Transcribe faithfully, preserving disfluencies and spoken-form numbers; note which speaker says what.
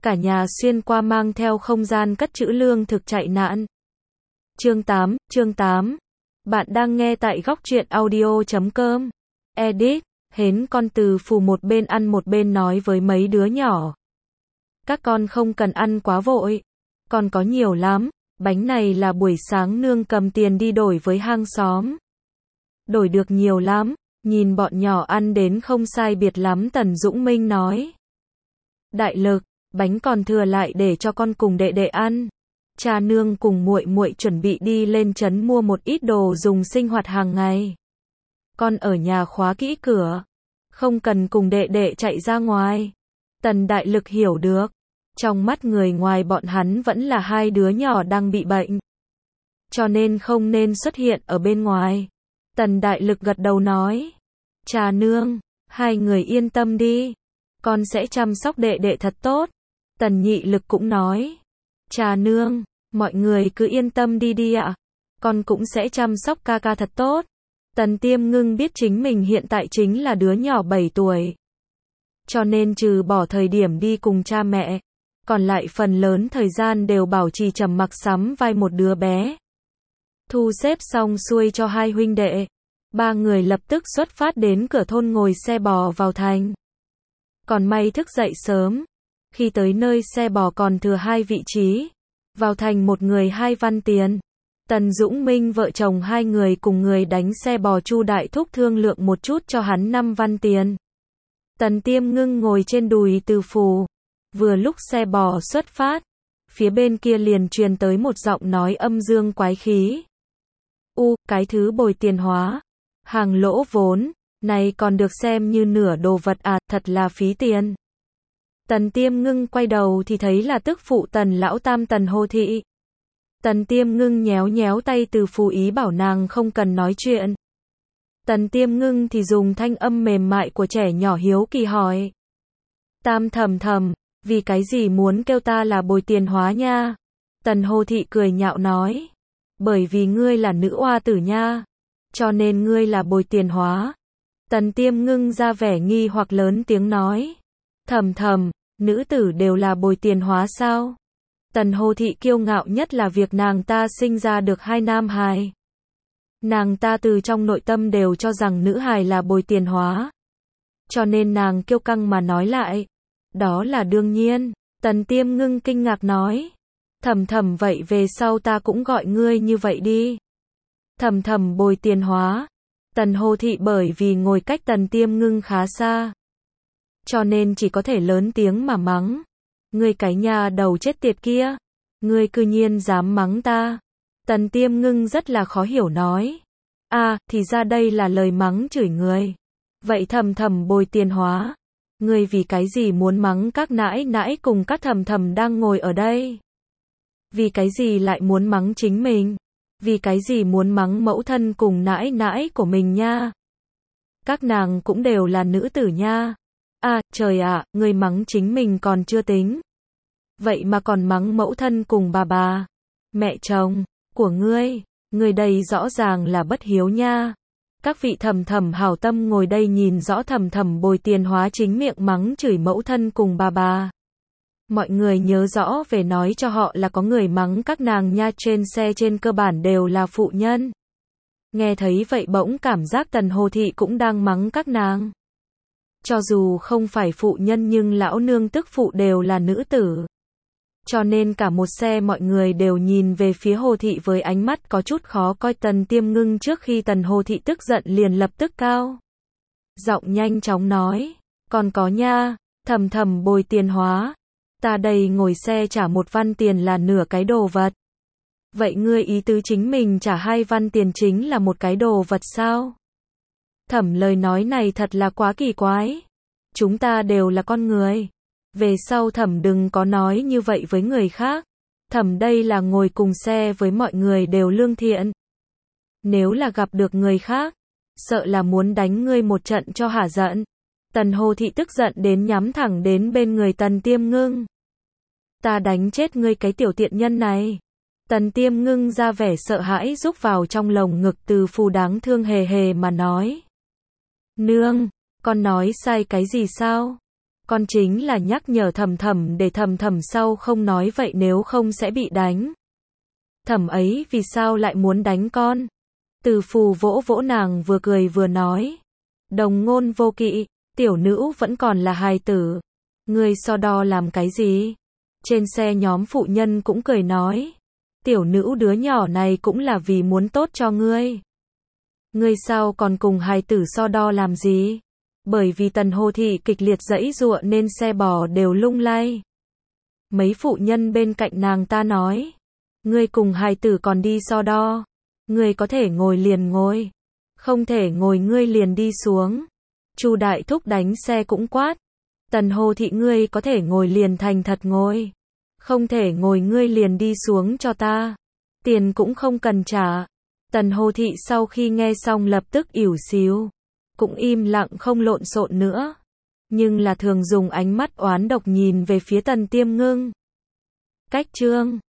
Speaker 1: cả nhà xuyên qua mang theo không gian cất trữ lương thực chạy nạn. Chương tám, chương tám. Bạn đang nghe tại góc truyện audio chấm com. Edit, hến con từ phù một bên ăn một bên nói với mấy đứa nhỏ. Các con không cần ăn quá vội. Còn có nhiều lắm. Bánh này là buổi sáng nương cầm tiền đi đổi với hàng xóm. Đổi được nhiều lắm. Nhìn bọn nhỏ ăn đến không sai biệt lắm, Tần Dũng Minh nói. Đại Lực, bánh còn thừa lại để cho con cùng đệ đệ ăn. Cha nương cùng muội muội chuẩn bị đi lên trấn mua một ít đồ dùng sinh hoạt hàng ngày. Con ở nhà khóa kỹ cửa, không cần cùng đệ đệ chạy ra ngoài. Tần Đại Lực hiểu được, trong mắt người ngoài bọn hắn vẫn là hai đứa nhỏ đang bị bệnh, cho nên không nên xuất hiện ở bên ngoài. Tần Đại Lực gật đầu nói, cha nương, hai người yên tâm đi, con sẽ chăm sóc đệ đệ thật tốt. Tần Nhị Lực cũng nói, cha nương, mọi người cứ yên tâm đi đi ạ, con cũng sẽ chăm sóc ca ca thật tốt. Tần Tiêm Ngưng biết chính mình hiện tại chính là đứa nhỏ bảy tuổi, cho nên trừ bỏ thời điểm đi cùng cha mẹ, còn lại phần lớn thời gian đều bảo trì trầm mặc sắm vai một đứa bé. Thu xếp xong xuôi cho hai huynh đệ, ba người lập tức xuất phát đến cửa thôn ngồi xe bò vào thành. Còn may thức dậy sớm, khi tới nơi xe bò còn thừa hai vị trí, vào thành một người hai văn tiền. Tần Dũng Minh vợ chồng hai người cùng người đánh xe bò Chu Đại Thúc thương lượng một chút cho hắn năm văn tiền. Tần Tiêm Ngưng ngồi trên đùi Từ Phù. Vừa lúc xe bò xuất phát, phía bên kia liền truyền tới một giọng nói âm dương quái khí. U, cái thứ bồi tiền hóa, hàng lỗ vốn, này còn được xem như nửa đồ vật à, thật là phí tiền. Tần Tiêm Ngưng quay đầu thì thấy là tức phụ Tần Lão Tam Tần Hồ Thị. Tần Tiêm Ngưng nhéo nhéo tay Từ Phù ý bảo nàng không cần nói chuyện. Tần Tiêm Ngưng thì dùng thanh âm mềm mại của trẻ nhỏ hiếu kỳ hỏi. Tam thầm thầm, vì cái gì muốn kêu ta là bồi tiền hóa nha? Tần Hồ Thị cười nhạo nói. Bởi vì ngươi là nữ oa tử nha, cho nên ngươi là bồi tiền hóa. Tần Tiêm Ngưng ra vẻ nghi hoặc lớn tiếng nói. Thầm thầm, nữ tử đều là bồi tiền hóa sao? Tần Hồ Thị kiêu ngạo nhất là việc nàng ta sinh ra được hai nam hài. Nàng ta từ trong nội tâm đều cho rằng nữ hài là bồi tiền hóa, cho nên nàng kiêu căng mà nói lại. Đó là đương nhiên. Tần Tiêm Ngưng kinh ngạc nói. Thầm thầm, vậy về sau ta cũng gọi ngươi như vậy đi. Thầm thầm bồi tiền hóa. Tần Hồ Thị bởi vì ngồi cách Tần Tiêm Ngưng khá xa, cho nên chỉ có thể lớn tiếng mà mắng. Ngươi cái nhà đầu chết tiệt kia, ngươi cư nhiên dám mắng ta. Tần Tiêm Ngưng rất là khó hiểu nói. À, thì ra đây là lời mắng chửi người. Vậy thầm thầm bồi tiền hóa, ngươi vì cái gì muốn mắng các nãi nãi cùng các thầm thầm đang ngồi ở đây? Vì cái gì lại muốn mắng chính mình? Vì cái gì muốn mắng mẫu thân cùng nãi nãi của mình nha? Các nàng cũng đều là nữ tử nha. À, trời ạ, à, ngươi mắng chính mình còn chưa tính, vậy mà còn mắng mẫu thân cùng bà bà, mẹ chồng của ngươi, ngươi đây rõ ràng là bất hiếu nha. Các vị thầm thầm hảo tâm ngồi đây nhìn rõ thầm thầm bồi tiền hóa chính miệng mắng chửi mẫu thân cùng bà bà. Mọi người nhớ rõ về nói cho họ là có người mắng các nàng nha, trên xe trên cơ bản đều là phụ nhân. Nghe thấy vậy bỗng cảm giác Tần Hồ Thị cũng đang mắng các nàng. Cho dù không phải phụ nhân nhưng lão nương tức phụ đều là nữ tử, cho nên cả một xe mọi người đều nhìn về phía Hồ Thị với ánh mắt có chút khó coi. Tần Tiêm Ngưng trước khi Tần Hồ Thị tức giận liền lập tức cao giọng nhanh chóng nói. Còn có nha, thầm thầm bồi tiền hóa, ta đây ngồi xe trả một văn tiền là nửa cái đồ vật. Vậy ngươi ý tứ chính mình trả hai văn tiền chính là một cái đồ vật sao? Thẩm, lời nói này thật là quá kỳ quái. Chúng ta đều là con người. Về sau Thẩm đừng có nói như vậy với người khác. Thẩm đây là ngồi cùng xe với mọi người đều lương thiện. Nếu là gặp được người khác, sợ là muốn đánh ngươi một trận cho hả giận. Tần Hồ Thị tức giận đến nhắm thẳng đến bên người Tần Tiêm Ngưng. Ta đánh chết ngươi cái tiểu tiện nhân này. Tần Tiêm Ngưng ra vẻ sợ hãi rúc vào trong lồng ngực Từ Phù đáng thương hề hề mà nói. Nương, con nói sai cái gì sao? Con chính là nhắc nhở Thẩm Thẩm để Thẩm Thẩm sau không nói vậy nếu không sẽ bị đánh. Thẩm ấy vì sao lại muốn đánh con? Từ Phù vỗ vỗ nàng vừa cười vừa nói. Đồng ngôn vô kỵ, tiểu nữ vẫn còn là hài tử. Ngươi so đo làm cái gì? Trên xe nhóm phụ nhân cũng cười nói. Tiểu nữ đứa nhỏ này cũng là vì muốn tốt cho ngươi. Ngươi sao còn cùng hài tử so đo làm gì? Bởi vì Tần Hồ Thị kịch liệt giãy giụa nên xe bò đều lung lay. Mấy phụ nhân bên cạnh nàng ta nói. Ngươi cùng hài tử còn đi so đo. Ngươi có thể ngồi liền ngồi. Không thể ngồi ngươi liền đi xuống. Chu Đại Thúc đánh xe cũng quát. Tần Hồ Thị ngươi có thể ngồi liền thành thật ngồi. Không thể ngồi ngươi liền đi xuống cho ta. Tiền cũng không cần trả. Tần Hồ Thị sau khi nghe xong lập tức ỉu xìu. Cũng im lặng không lộn xộn nữa. Nhưng là thường dùng ánh mắt oán độc nhìn về phía Tần Tiêm Ngưng. Cách chương